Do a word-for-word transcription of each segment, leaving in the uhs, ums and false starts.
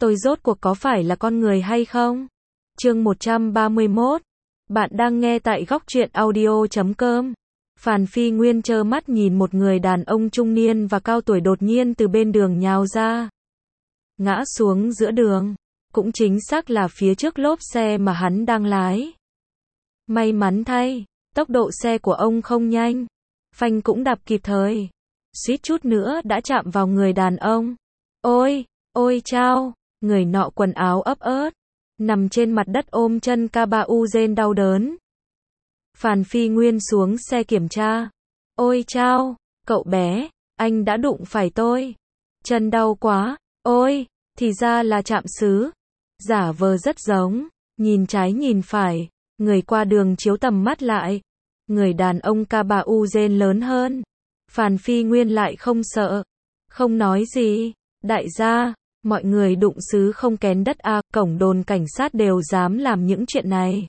tôi rốt cuộc có phải là con người hay không? Chương một trăm ba mươi mốt. Bạn đang nghe tại góc truyện audio chấm com. Phàn Phi Nguyên trơ mắt nhìn một người đàn ông trung niên và cao tuổi đột nhiên từ bên đường nhào ra, ngã xuống giữa đường, cũng chính xác là phía trước lốp xe mà hắn đang lái. May mắn thay, tốc độ xe của ông không nhanh, phanh cũng đạp kịp thời, suýt chút nữa đã chạm vào người đàn ông. Ôi, ôi chao, người nọ quần áo ấp ớt, nằm trên mặt đất ôm chân ca ba u rên đau đớn. Phàn Phi Nguyên xuống xe kiểm tra. Ôi chao, cậu bé, anh đã đụng phải tôi. Chân đau quá, ôi, thì ra là trạm xứ. Giả vờ rất giống, nhìn trái nhìn phải, người qua đường chiếu tầm mắt lại. Người đàn ông ca ba u rên lớn hơn. Phàn Phi Nguyên lại không sợ, không nói gì. Đại gia, mọi người đụng xứ không kén đất à, cổng đồn cảnh sát đều dám làm những chuyện này.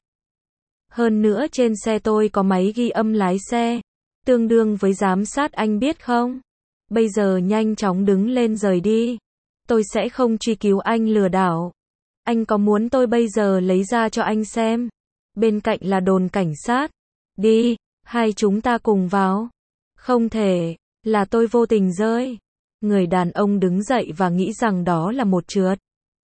Hơn nữa trên xe tôi có máy ghi âm lái xe, tương đương với giám sát anh biết không? Bây giờ nhanh chóng đứng lên rời đi. Tôi sẽ không truy cứu anh lừa đảo. Anh có muốn tôi bây giờ lấy ra cho anh xem? Bên cạnh là đồn cảnh sát. Đi, hai chúng ta cùng vào. Không thể, là tôi vô tình rơi. Người đàn ông đứng dậy và nghĩ rằng đó là một trượt.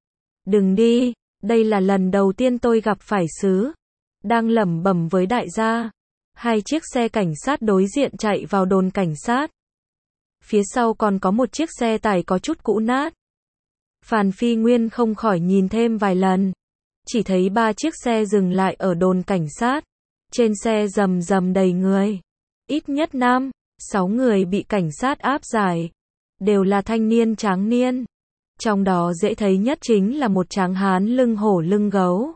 Đừng đi, đây là lần đầu tiên tôi gặp phải xứ. Đang lẩm bẩm với đại gia. Hai chiếc xe cảnh sát đối diện chạy vào đồn cảnh sát. Phía sau còn có một chiếc xe tải có chút cũ nát. Phàn Phi Nguyên không khỏi nhìn thêm vài lần. Chỉ thấy ba chiếc xe dừng lại ở đồn cảnh sát. Trên xe rầm rầm đầy người. Ít nhất năm, sáu người bị cảnh sát áp giải. Đều là thanh niên tráng niên. Trong đó dễ thấy nhất chính là một tráng hán lưng hổ lưng gấu.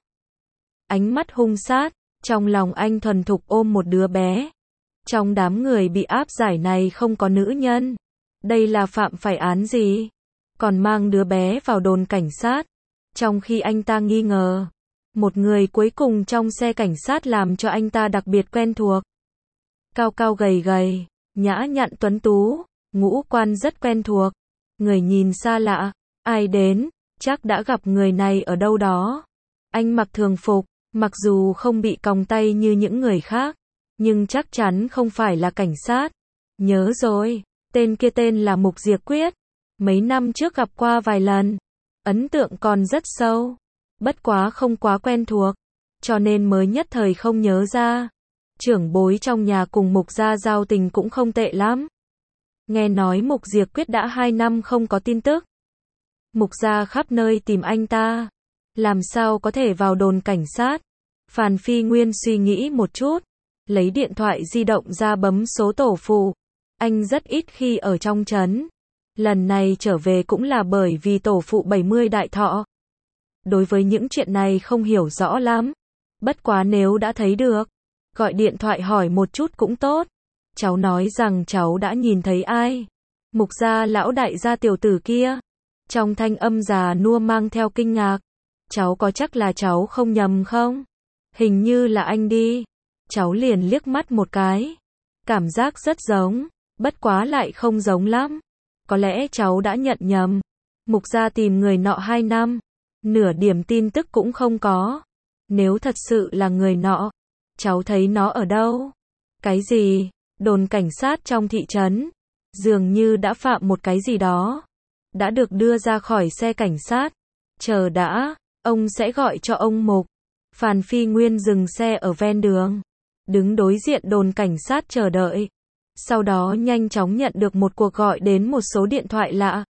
Ánh mắt hung sát, trong lòng anh thuần thục ôm một đứa bé. Trong đám người bị áp giải này không có nữ nhân. Đây là phạm phải án gì? Còn mang đứa bé vào đồn cảnh sát. Trong khi anh ta nghi ngờ, một người cuối cùng trong xe cảnh sát làm cho anh ta đặc biệt quen thuộc. Cao cao gầy gầy, nhã nhặn tuấn tú, ngũ quan rất quen thuộc. Người nhìn xa lạ, ai đến, chắc đã gặp người này ở đâu đó. Anh mặc thường phục, mặc dù không bị còng tay như những người khác, nhưng chắc chắn không phải là cảnh sát. Nhớ rồi, tên kia tên là Mục Diệp Quyết. Mấy năm trước gặp qua vài lần, ấn tượng còn rất sâu. Bất quá không quá quen thuộc, cho nên mới nhất thời không nhớ ra. Trưởng bối trong nhà cùng Mục gia giao tình cũng không tệ lắm. Nghe nói Mục Diệp Quyết đã hai năm không có tin tức. Mục gia khắp nơi tìm anh ta. Làm sao có thể vào đồn cảnh sát? Phàn Phi Nguyên suy nghĩ một chút, lấy điện thoại di động ra bấm số tổ phụ. Anh rất ít khi ở trong trấn. Lần này trở về cũng là bởi vì tổ phụ bảy mươi đại thọ. Đối với những chuyện này không hiểu rõ lắm. Bất quá nếu đã thấy được, gọi điện thoại hỏi một chút cũng tốt. Cháu nói rằng cháu đã nhìn thấy ai? Mục gia lão đại gia tiểu tử kia. Trong thanh âm già nua mang theo kinh ngạc. Cháu có chắc là cháu không nhầm không? Hình như là anh đi. Cháu liền liếc mắt một cái. Cảm giác rất giống, bất quá lại không giống lắm. Có lẽ cháu đã nhận nhầm. Mục gia tìm người nọ hai năm. Nửa điểm tin tức cũng không có. Nếu thật sự là người nọ, cháu thấy nó ở đâu? Cái gì? Đồn cảnh sát trong thị trấn. Dường như đã phạm một cái gì đó. Đã được đưa ra khỏi xe cảnh sát. Chờ đã, ông sẽ gọi cho ông Mục. Phàn Phi Nguyên dừng xe ở ven đường. Đứng đối diện đồn cảnh sát chờ đợi. Sau đó nhanh chóng nhận được một cuộc gọi đến một số điện thoại lạ.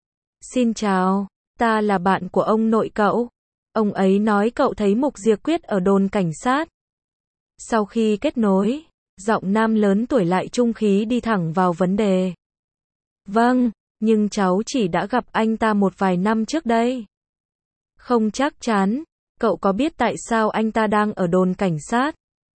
Xin chào, ta là bạn của ông nội cậu. Ông ấy nói cậu thấy Mục Diệp Quyết ở đồn cảnh sát. Sau khi kết nối, giọng nam lớn tuổi lại trung khí đi thẳng vào vấn đề. Vâng, nhưng cháu chỉ đã gặp anh ta một vài năm trước đây. Không chắc chắn, cậu có biết tại sao anh ta đang ở đồn cảnh sát?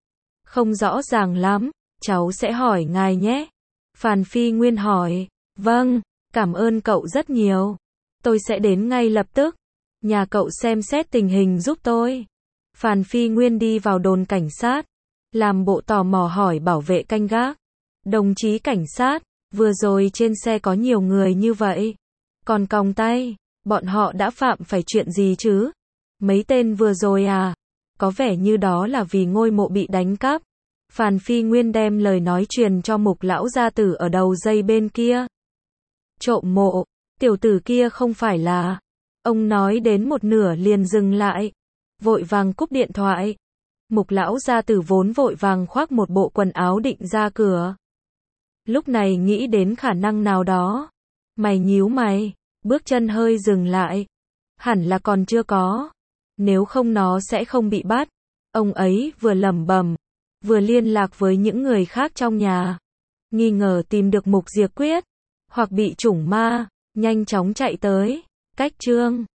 Không rõ ràng lắm, cháu sẽ hỏi ngài nhé. Phàn Phi Nguyên hỏi. Vâng, cảm ơn cậu rất nhiều. Tôi sẽ đến ngay lập tức. Nhà cậu xem xét tình hình giúp tôi. Phàn Phi Nguyên đi vào đồn cảnh sát, làm bộ tò mò hỏi bảo vệ canh gác. Đồng chí cảnh sát, vừa rồi trên xe có nhiều người như vậy. Còn còng tay, Bọn họ đã phạm phải chuyện gì chứ? Mấy tên vừa rồi à? Có vẻ như đó là vì ngôi mộ bị đánh cắp. Phàn Phi Nguyên đem lời nói truyền cho Mục lão gia tử ở đầu dây bên kia. Trộm mộ, tiểu tử kia không phải là... Ông nói đến một nửa liền dừng lại, vội vàng cúp điện thoại. Mục lão gia tử vốn vội vàng khoác một bộ quần áo định ra cửa. Lúc này nghĩ đến khả năng nào đó. Mày nhíu mày, bước chân hơi dừng lại. Hẳn là còn chưa có. Nếu không nó sẽ không bị bắt. Ông ấy vừa lẩm bẩm, vừa liên lạc với những người khác trong nhà. Nghi ngờ tìm được Mục Diệp Quyết, hoặc bị chủng ma, nhanh chóng chạy tới. Cách chương